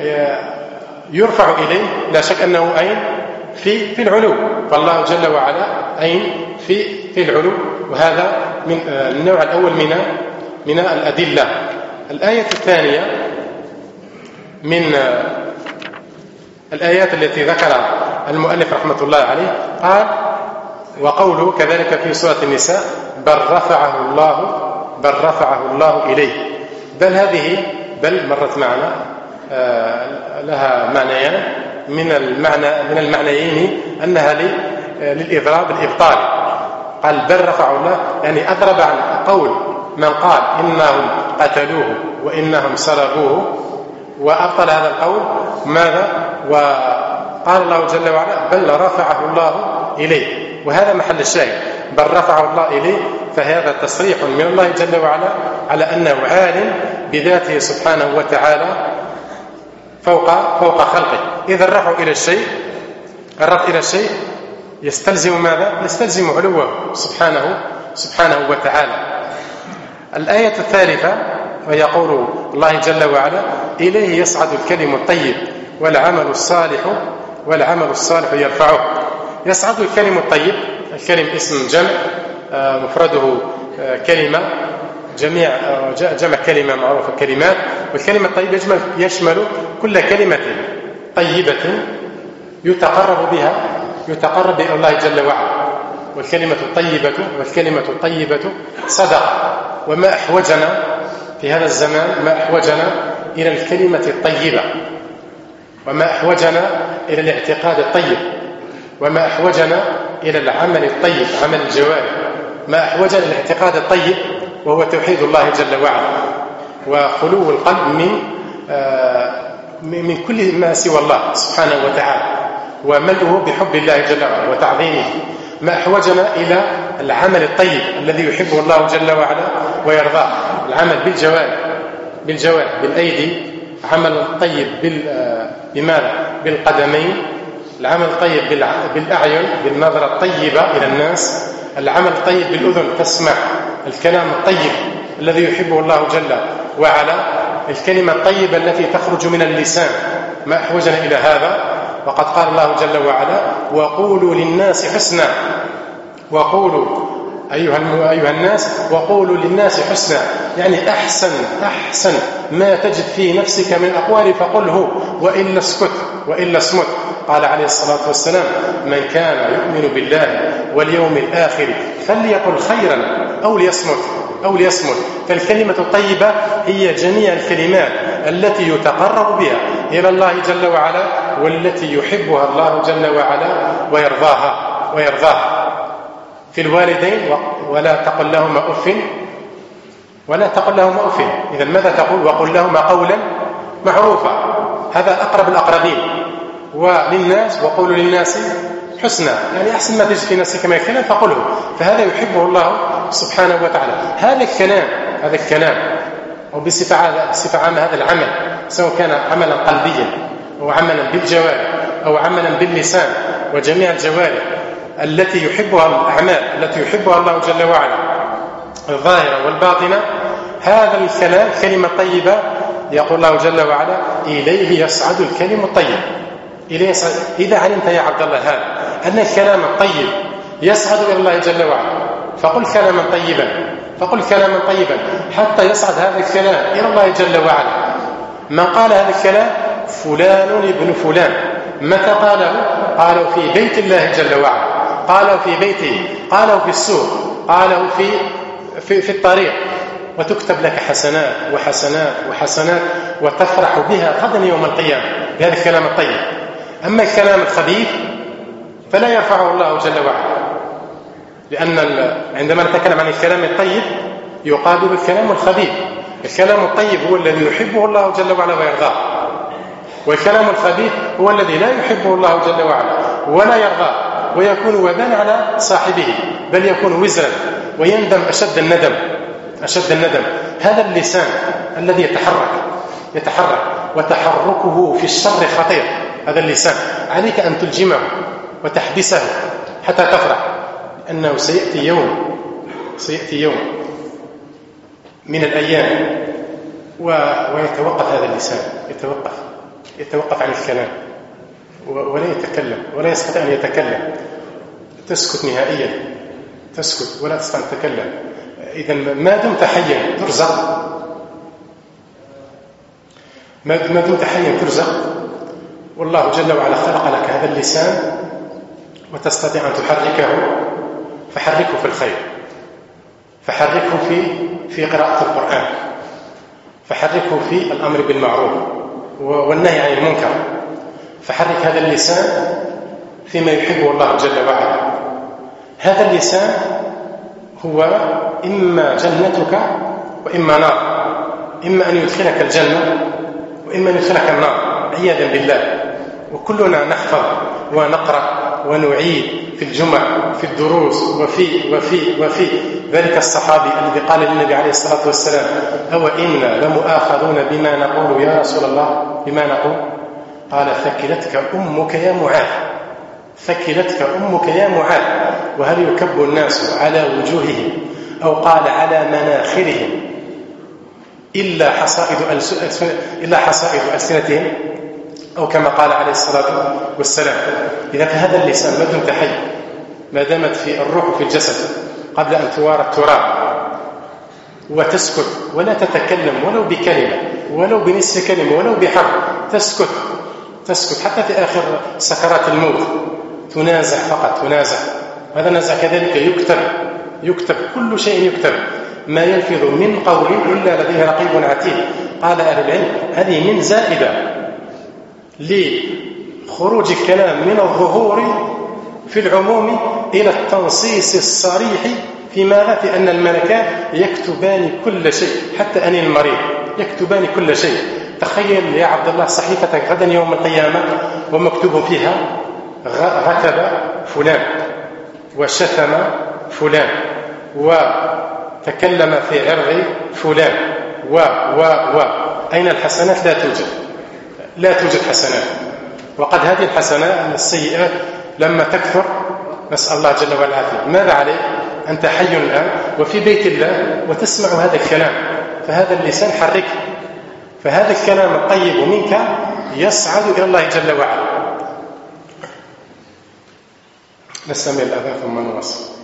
يرفع إليه لا شك أنه أين في العلو، فالله جل وعلا أين في العلو. وهذا من النوع الأول من الأدلة. الآية الثانية من الآيات التي ذكر المؤلف رحمة الله عليه، قال وقوله كذلك في سورة النساء بل رفعه الله إليه. بل مرت معنا لها معنيان، من المعنيين أنها للإضراب الإبطالي. قال بل رفعه الله، يعني أضرب عن قول من قال إنهم قتلوه وإنهم صلبوه، وأبطل هذا القول. ماذا؟ وقال الله جل وعلا بل رفعه الله إليه، وهذا محل الشاهد، بل رفعه الله إليه. فهذا تصريح من الله جل وعلا على أنه عالم بذاته سبحانه وتعالى فوق خلقه. إذا الرفع إلى الشيء يستلزم ماذا؟ يستلزم علوه سبحانه وتعالى. الآية الثالثة وهي قول الله جل وعلا إليه يصعد الكلم الطيب والعمل الصالح يرفعه. يصعد الكلم الطيب، الكلم اسم جمع مفرده كلمة، جمع كلمة معروفة كلمات، والكلمة الطيبة يشمل كل كلمة طيبة يتقرب إلى الله جل وعلا. والكلمة الطيبة صدقة. وما أحوجنا في هذا الزمان إلى الكلمة الطيبة، وما أحوجنا إلى الاعتقاد الطيب، وما أحوجنا إلى العمل الطيب، عمل الجوارح، ما أحوجنا إلى الاعتقاد الطيب وهو توحيد الله جل وعلا، وخلو القلب من كل ما سوى الله سبحانه وتعالى، وملؤه بحب الله جل وعلا وتعظيمه. ما أحوجنا إلى العمل الطيب الذي يحبه الله جل وعلا ويرضاه، العمل بالجوارح بالأيدي، عمل طيب بماذا؟ بالقدمين، العمل الطيب بالأعين، بالنظرة الطيبة إلى الناس، العمل الطيب بالأذن تسمع الكلام الطيب الذي يحبه الله جل وعلا، الكلمة الطيبة التي تخرج من اللسان. ما أحوجنا إلى هذا. وقد قال الله جل وعلا وقولوا للناس حسنا، وقولوا أيها الناس وقولوا للناس حسنا، يعني أحسن ما تجد في نفسك من أقوال فقله، وإلا اسكت. قال عليه الصلاة والسلام من كان يؤمن بالله واليوم الآخر فليقل خيرا أو ليصمت. فالكلمة الطيبة هي جميع الكلمات التي يتقرب بها إلى الله جل وعلا، والتي يحبها الله جل وعلا ويرضاها في الوالدين. ولا تقل لهما أف إذا ماذا تقول؟ وقل لهما قولا معروفا. هذا أقرب الأقربين. وللناس وقولوا للناس حسنا، يعني أحسن ما تجد في نفسك ما يكفينا فقله. فهذا يحبه الله سبحانه وتعالى. هذا الكلام أو بصفة عامة هذا العمل، سواء كان عملا قلبيا أو عملا بالجوارح أو عملا باللسان وجميع الجوارح التي يحبها الأعمال التي يحبها الله جل وعلا الظاهرة والباطنة، هذا الكلام كلمة طيبة. يقول الله جل وعلا: إليه يصعد الكلم الطيب. إذا علمت يا عبد الله هذا أن الكلام الطيب يصعد إلى الله جل وعلا، فقل كلاما طيبا حتى يصعد هذا الكلام إلى الله جل وعلا. من قال هذا الكلام فلان ابن فلان. متى قالوا في بيت الله جل وعلا، قالوا في بيته، قالوا في السوق، قالوا في الطريق، وتكتب لك حسنات وحسنات وحسنات وتفرح بها غدا يوم القيامة بهذا الكلام الطيب. أما الكلام الخبيث فلا يرفعه الله جل وعلا، لأن عندما نتكلم عن الكلام الطيب يقابل الكلام الخبيث. الكلام الطيب هو الذي يحبه الله جل وعلا ويرضاه، والكلام الخبيث هو الذي لا يحبه الله جل وعلا ولا يرضاه، ويكون وبال على صاحبه، بل يكون وزرا ويندم أشد الندم. هذا اللسان الذي يتحرك وتحركه في الشر خطير. هذا اللسان عليك أن تلجمه وتحبسه حتى تفرح، أنه سيأتي يوم من الأيام ويتوقف هذا اللسان، يتوقف عن الكلام ولا يتكلم ولا يستطيع أن يتكلم. تسكت نهائيا، تسكت ولا تستطيع أن تتكلم. إذا ما دمت حيا ترزق، ما دمت حيا ترزق، والله جل وعلا خلق لك هذا اللسان وتستطيع أن تحركه، فحركه في الخير، فحركه في قراءة القرآن، فحركه في الأمر بالمعروف والنهي عن المنكر، فحرك هذا اللسان فيما يحبه الله جل وعلا. هذا اللسان هو إما جنتك وإما نار، إما أن يدخلك الجنة وإما أن يدخلك النار عياذا بالله. وكلنا نحفظ ونقرأ ونعيد في الجمع في الدروس وفي ذلك الصحابي الذي قال للنبي عليه الصلاة والسلام: أو إنا لمؤاخذون بما نقول يا رسول الله؟ بما نقول؟ قال: ثكلتك أمك يا معاذ، ثكلتك أمك يا معاذ. وهل يكب الناس على وجوههم أو قال على مناخرهم إلا حصائد ألسنتهم، أو كما قال عليه الصلاة والسلام. إذا فهذا اللسان ما دمت حي، ما دامت في الروح في الجسد قبل أن توارى التراب، وتسكت ولا تتكلم ولو بكلمة ولو بنصف كلمة ولو بحرف، تسكت حتى في آخر سكرات الموت، تنازع فقط، تنازع. هذا النزع كذلك يكتب كل شيء يكتب، ما يلفظ من قول إلا لديه رقيب عتيد. قال أهل العلم: هذه من زائدة لخروج الكلام من الظهور في العموم إلى التنصيص الصريح في ماذا؟ في أن الملكان يكتبان كل شيء، حتى أنين المريض يكتبان كل شيء. تخيل يا عبد الله صحيفتك غدا يوم القيامة ومكتوب فيها: غتب فلان وشتم فلان وتكلم في عرض فلان أين الحسنات؟ لا توجد حسنات. وقد هذه الحسنات السيئات لما تكثر نسأل الله جل وعلا العافية. ماذا عليك؟ أنت حي الآن وفي بيت الله وتسمع هذا الكلام، فهذا اللسان حرك، فهذا الكلام الطيب منك يصعد إلى الله جل وعلا. نستمع الأذان ثم نواصل.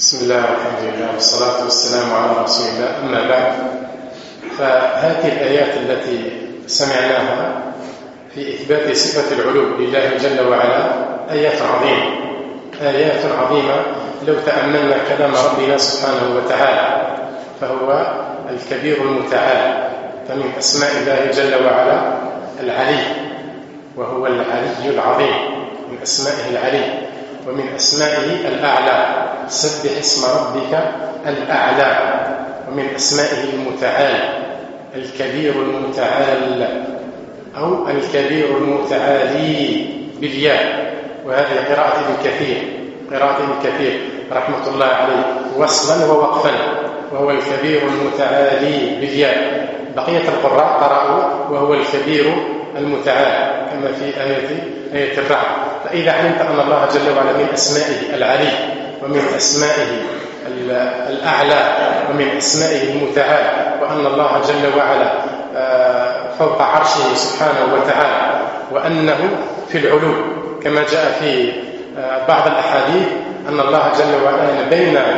بسم الله والحمد لله والصلاة والسلام على رسول الله. أما بعد، فهذه الآيات التي سمعناها في إثبات صفة العلو لله جل وعلا آيات عظيمة لو تأملنا كلام ربنا سبحانه وتعالى، فهو الكبير المتعال. فمن أسماء الله جل وعلا العلي، وهو العلي العظيم، من أسمائه العلي، ومن أسمائه الأعلى، سبح اسم ربك الأعلى. ومن أسمائه المتعال الكبير المتعال، أو الكبير المتعالي بالياء، وهذه قراءة ابن كثير رحمة الله عليه وصلا ووقفا، وهو الكبير المتعالي بالياء. بقية القراء قرأوا وهو الكبير المتعال كما في آية الرعد. فإذا علمت أن الله جل وعلا من أسمائه العلي، ومن أسمائه الأعلى، ومن أسمائه المتعال، وأن الله جل وعلا فوق عرشه سبحانه وتعالى، وأنه في العلو كما جاء في بعض الأحاديث أن الله جل وعلا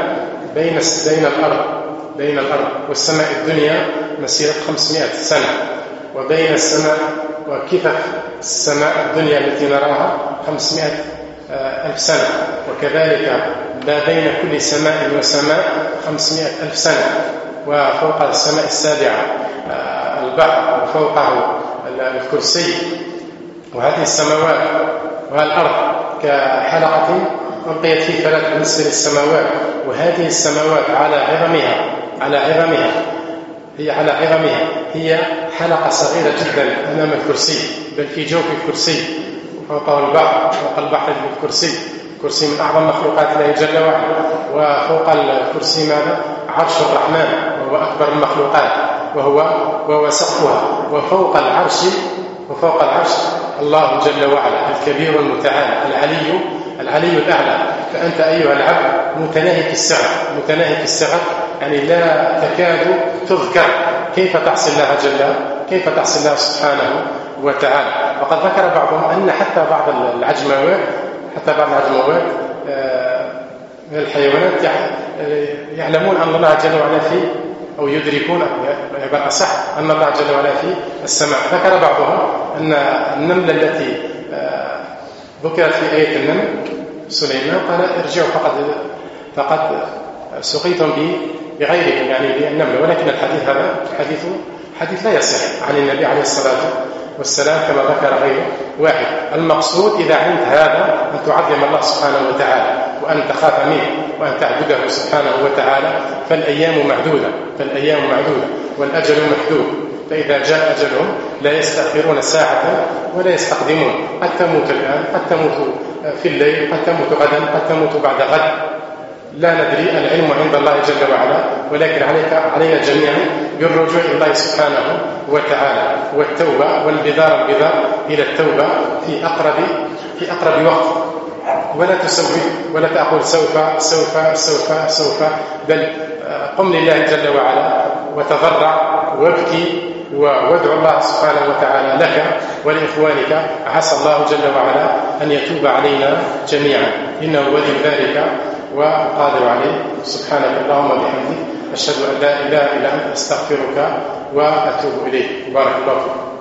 بين الأرض والسماء الدنيا مسيرة 500 سنة، وبين السماء وكفف السماء الدنيا التي نراها 500 ألف سنة، وكذلك ما بين كل سماء وسماء 500 ألف سنة، وفوق السماء السابعة البحر، وفوقه الكرسي. وهذه السماوات والأرض كحلقة ألقيت في فلات بالنسبة للسماوات، وهذه السماوات على عظمها هي حلقة صغيرة جدا أمام الكرسي، بل في جوف الكرسي، وفوقه البحر، فوق البحر الكرسي من أعظم مخلوقات الله جل وعلا. وفوق الكرسي ماذا؟ عرش الرحمن، وهو أكبر المخلوقات، وهو سقفها. وفوق العرش الله جل وعلا الكبير المتعال العلي الأعلى. فأنت أيها العبد متناهي في السعة، يعني لا تكاد تذكر كيف تعصي الله سبحانه وتعالى. وقد ذكر بعضهم أن حتى بعض العجموات من الحيوانات يعلمون أن الله جل وعلا فيه، أو يدركون يبقى أصح أن الله جل وعلا في السماء. ذكر بعضهم أن النملة التي ذكرت في آية النمل سليمان قال ارجعوا فقد سقيتم بغيرهم، يعني بالنمل. ولكن الحديث هذا حديث لا يصح عن النبي عليه الصلاة والسلام كما ذكر غيره واحد. المقصود إذا علمت هذا أن تعظم الله سبحانه وتعالى، وأن تخاف منه، وأن تعبده سبحانه وتعالى. فالأيام معدودة والأجل محدود، فإذا جاء أجلهم لا يستأخرون ساعة ولا يستقدمون. قد تموت الآن، قد تموت في الليل، قد تموت غدا، قد تموت بعد غد، لا ندري. العلم عند الله جل وعلا، ولكن علينا جميعا بالرجوع إلى الله سبحانه وتعالى، والتوبة والبذار إلى التوبة في أقرب وقت. ولا تسوف ولا تقول سوف، بل قم لله جل وعلا وتضرع وابكي وادعو الله سبحانه وتعالى لك ولإخوانك. عسى الله جل وعلا أن يتوب علينا جميعا، إنه ولي ذلك وقادر عليه. سبحانك اللهم وبحمدك، أشهد أن لا إله إلا أنت، أستغفرك وأتوب إليك. بارك الله فيك.